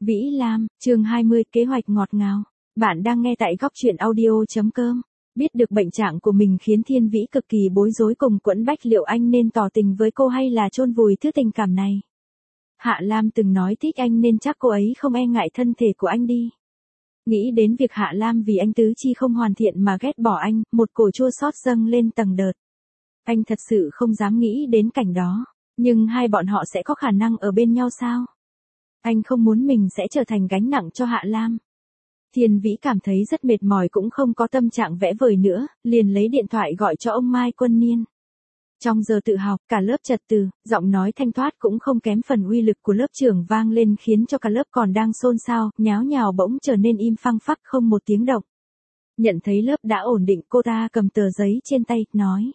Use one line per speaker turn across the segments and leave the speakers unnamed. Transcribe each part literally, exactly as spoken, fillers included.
Vĩ Lam, chương hai mươi, kế hoạch ngọt ngào. Bạn đang nghe tại góc truyện audio chấm com. Biết được bệnh trạng của mình khiến Thiên Vĩ cực kỳ bối rối cùng quẫn bách, liệu anh nên tỏ tình với cô hay là chôn vùi thứ tình cảm này. Hạ Lam từng nói thích anh nên chắc cô ấy không e ngại thân thể của anh đi. Nghĩ đến việc Hạ Lam vì anh tứ chi không hoàn thiện mà ghét bỏ anh, một cổ chua xót dâng lên tầng đợt. Anh thật sự không dám nghĩ đến cảnh đó, nhưng hai bọn họ sẽ có khả năng ở bên nhau sao? Anh không muốn mình sẽ trở thành gánh nặng cho Hạ Lam. Thiên Vĩ cảm thấy rất mệt mỏi cũng không có tâm trạng vẽ vời nữa, liền lấy điện thoại gọi cho ông Mai Quân Niên. Trong giờ tự học, cả lớp trật tự, giọng nói thanh thoát cũng không kém phần uy lực của lớp trưởng vang lên khiến cho cả lớp còn đang xôn xao, nháo nhào bỗng trở nên im phăng phắc không một tiếng động. Nhận thấy lớp đã ổn định, cô ta cầm tờ giấy trên tay, nói.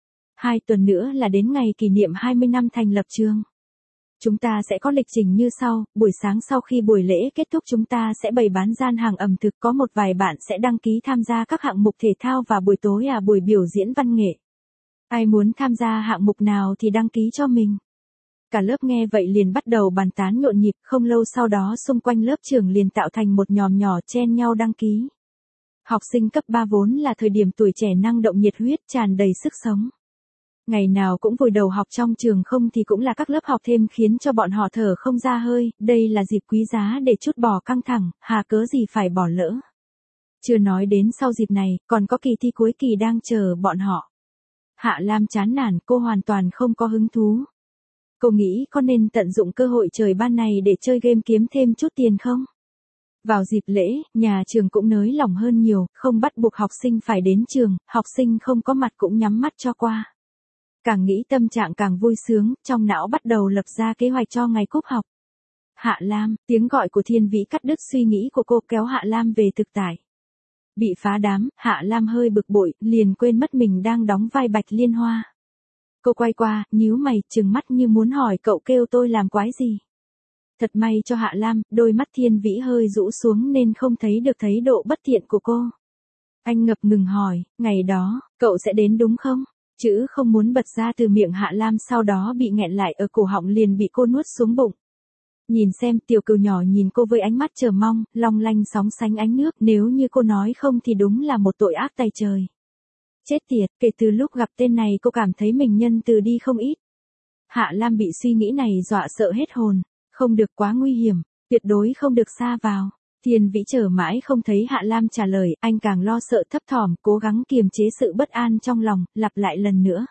Hai tuần nữa là đến ngày kỷ niệm hai mươi năm thành lập trường. Chúng ta sẽ có lịch trình như sau, buổi sáng sau khi buổi lễ kết thúc chúng ta sẽ bày bán gian hàng ẩm thực, có một vài bạn sẽ đăng ký tham gia các hạng mục thể thao và buổi tối là buổi biểu diễn văn nghệ. Ai muốn tham gia hạng mục nào thì đăng ký cho mình. Cả lớp nghe vậy liền bắt đầu bàn tán nhộn nhịp, không lâu sau đó xung quanh lớp trưởng liền tạo thành một nhòm nhỏ chen nhau đăng ký. Học sinh cấp ba vốn là thời điểm tuổi trẻ năng động nhiệt huyết tràn đầy sức sống. Ngày nào cũng vùi đầu học trong trường không thì cũng là các lớp học thêm khiến cho bọn họ thở không ra hơi, đây là dịp quý giá để trút bỏ căng thẳng, hà cớ gì phải bỏ lỡ. Chưa nói đến sau dịp này, còn có kỳ thi cuối kỳ đang chờ bọn họ. Hạ Lam chán nản, cô hoàn toàn không có hứng thú. Cô nghĩ có nên tận dụng cơ hội trời ban này để chơi game kiếm thêm chút tiền không? Vào dịp lễ, nhà trường cũng nới lỏng hơn nhiều, không bắt buộc học sinh phải đến trường, học sinh không có mặt cũng nhắm mắt cho qua. Càng nghĩ tâm trạng càng vui sướng, trong não bắt đầu lập ra kế hoạch cho ngày cúp học. Hạ Lam, tiếng gọi của Thiên Vĩ cắt đứt suy nghĩ của cô, kéo Hạ Lam về thực tại. Bị phá đám, Hạ Lam hơi bực bội, liền quên mất mình đang đóng vai Bạch Liên Hoa. Cô quay qua, nhíu mày, trừng mắt như muốn hỏi cậu kêu tôi làm quái gì. Thật may cho Hạ Lam, đôi mắt Thiên Vĩ hơi rũ xuống nên không thấy được thấy độ bất thiện của cô. Anh ngập ngừng hỏi, ngày đó, cậu sẽ đến đúng không? Chữ không muốn bật ra từ miệng Hạ Lam sau đó bị nghẹn lại ở cổ họng liền bị cô nuốt xuống bụng. Nhìn xem, tiểu cừu nhỏ nhìn cô với ánh mắt chờ mong, long lanh sóng sánh ánh nước, nếu như cô nói không thì đúng là một tội ác tày trời. Chết tiệt, kể từ lúc gặp tên này cô cảm thấy mình nhân từ đi không ít. Hạ Lam bị suy nghĩ này dọa sợ hết hồn, không được quá nguy hiểm, tuyệt đối không được xa vào. Thiên Vĩ chờ mãi không thấy Hạ Lam trả lời, anh càng lo sợ thấp thỏm, cố gắng kiềm chế sự bất an trong lòng, lặp lại lần nữa.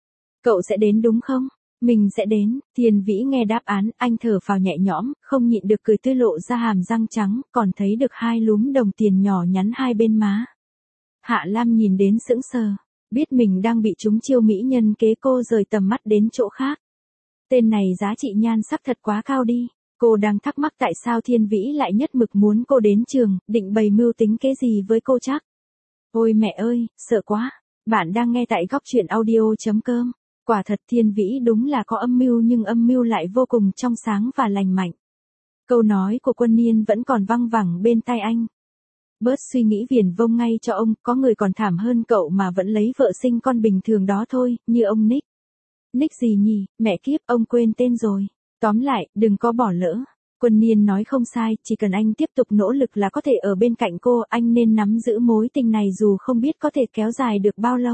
Cậu sẽ đến đúng không? Mình sẽ đến. Thiên Vĩ nghe đáp án, anh thở phào nhẹ nhõm, không nhịn được cười tươi lộ ra hàm răng trắng, còn thấy được hai lúm đồng tiền nhỏ nhắn hai bên má. Hạ Lam nhìn đến sững sờ, biết mình đang bị trúng chiêu mỹ nhân kế, cô rời tầm mắt đến chỗ khác. Tên này giá trị nhan sắc thật quá cao đi. Cô đang thắc mắc tại sao Thiên Vĩ lại nhất mực muốn cô đến trường, định bày mưu tính kế gì với cô chắc. Ôi mẹ ơi, sợ quá. Bạn đang nghe tại góc truyện audio chấm com. Quả thật Thiên Vĩ đúng là có âm mưu, nhưng âm mưu lại vô cùng trong sáng và lành mạnh. Câu nói của Quân Niên vẫn còn văng vẳng bên tai anh. Bớt suy nghĩ viển vông ngay cho ông, có người còn thảm hơn cậu mà vẫn lấy vợ sinh con bình thường đó thôi, như ông Nick. Nick gì nhỉ, mẹ kiếp, ông quên tên rồi. Tóm lại, đừng có bỏ lỡ. Quân Niên nói không sai, chỉ cần anh tiếp tục nỗ lực là có thể ở bên cạnh cô, anh nên nắm giữ mối tình này dù không biết có thể kéo dài được bao lâu.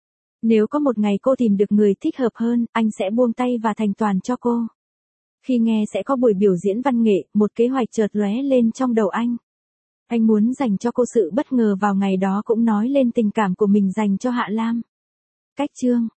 Nếu có một ngày cô tìm được người thích hợp hơn, anh sẽ buông tay và thành toàn cho cô. Khi nghe sẽ có buổi biểu diễn văn nghệ, một kế hoạch chợt lóe lên trong đầu anh. Anh muốn dành cho cô sự bất ngờ vào ngày đó, cũng nói lên tình cảm của mình dành cho Hạ Lam. Cách chương